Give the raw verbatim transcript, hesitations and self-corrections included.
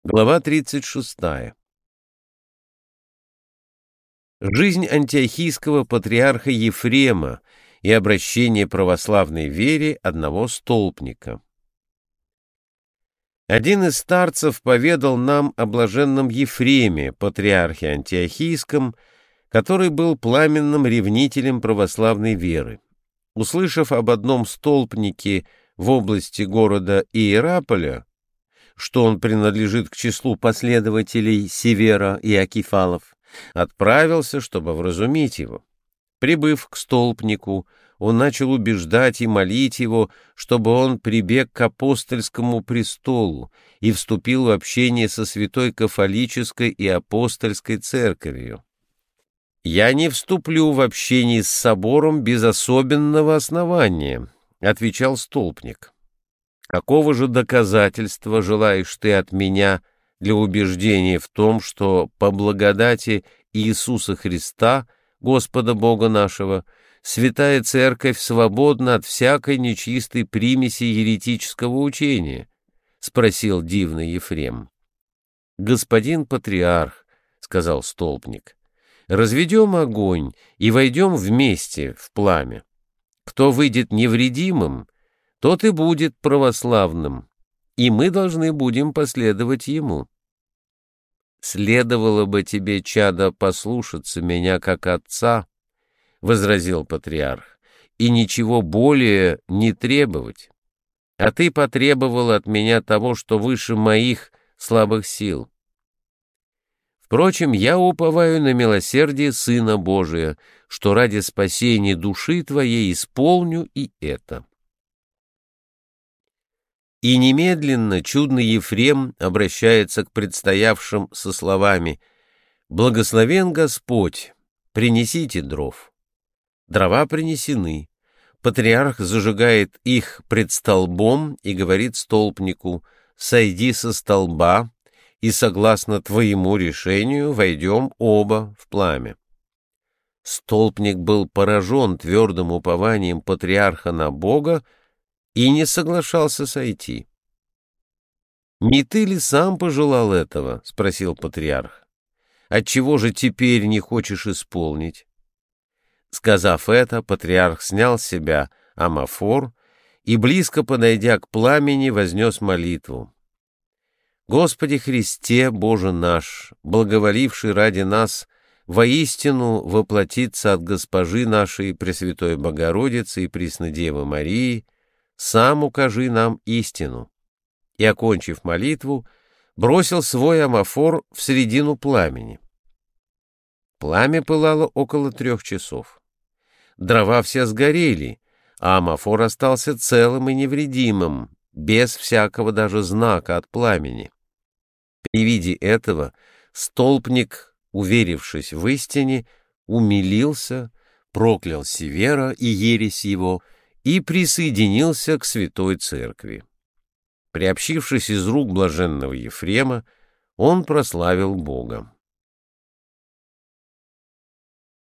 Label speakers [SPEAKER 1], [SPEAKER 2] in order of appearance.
[SPEAKER 1] Глава тридцать шестая. Жизнь антиохийского патриарха Ефрема и обращение православной вере одного столпника. Один из старцев поведал нам о блаженном Ефреме, патриархе антиохийском, который был пламенным ревнителем православной веры. Услышав об одном столпнике в области города Иераполя, что он принадлежит к числу последователей Севера и Акифалов, отправился, чтобы вразумить его. Прибыв к столпнику, он начал убеждать и молить его, чтобы он прибег к апостольскому престолу и вступил в общение со святой кафолической и апостольской церковью. «Я не вступлю в общение с собором без особенного основания», — отвечал столпник. «Какого же доказательства желаешь ты от меня для убеждения в том, что по благодати Иисуса Христа, Господа Бога нашего, Святая Церковь свободна от всякой нечистой примеси еретического учения?» — спросил дивный Ефрем. «Господин патриарх, — сказал столпник, — разведем огонь и войдем вместе в пламя. Кто выйдет невредимым, тот и будет православным, и мы должны будем последовать ему. «Следовало бы тебе, чадо, послушаться меня как отца, — возразил патриарх, — и ничего более не требовать. А ты потребовал от меня того, что выше моих слабых сил. Впрочем, я уповаю на милосердие Сына Божия, что ради спасения души твоей исполню и это». И немедленно чудный Ефрем обращается к предстоявшим со словами: «Благословен Господь, принесите дров». Дрова принесены. Патриарх зажигает их пред столбом и говорит столпнику: «Сойди со столба, и, согласно твоему решению, войдем оба в пламя». Столпник был поражен твердым упованием патриарха на Бога и не соглашался сойти. «Не ты ли сам пожелал этого?» — спросил патриарх. «Отчего же теперь не хочешь исполнить?» Сказав это, патриарх снял с себя амафор и, близко подойдя к пламени, вознес молитву: «Господи Христе, Боже наш, благоволивший ради нас воистину воплотиться от Госпожи нашей Пресвятой Богородицы и Преснодевы Марии, сам укажи нам истину». И, окончив молитву, бросил свой амафор в середину пламени. Пламя пылало около трех часов. Дрова все сгорели, а амафор остался целым и невредимым, без всякого даже знака от пламени. При виде этого столпник, уверившись в истине, умилился, проклял Севера и ересь его и присоединился к Святой Церкви. Приобщившись из рук блаженного Ефрема, он прославил Бога.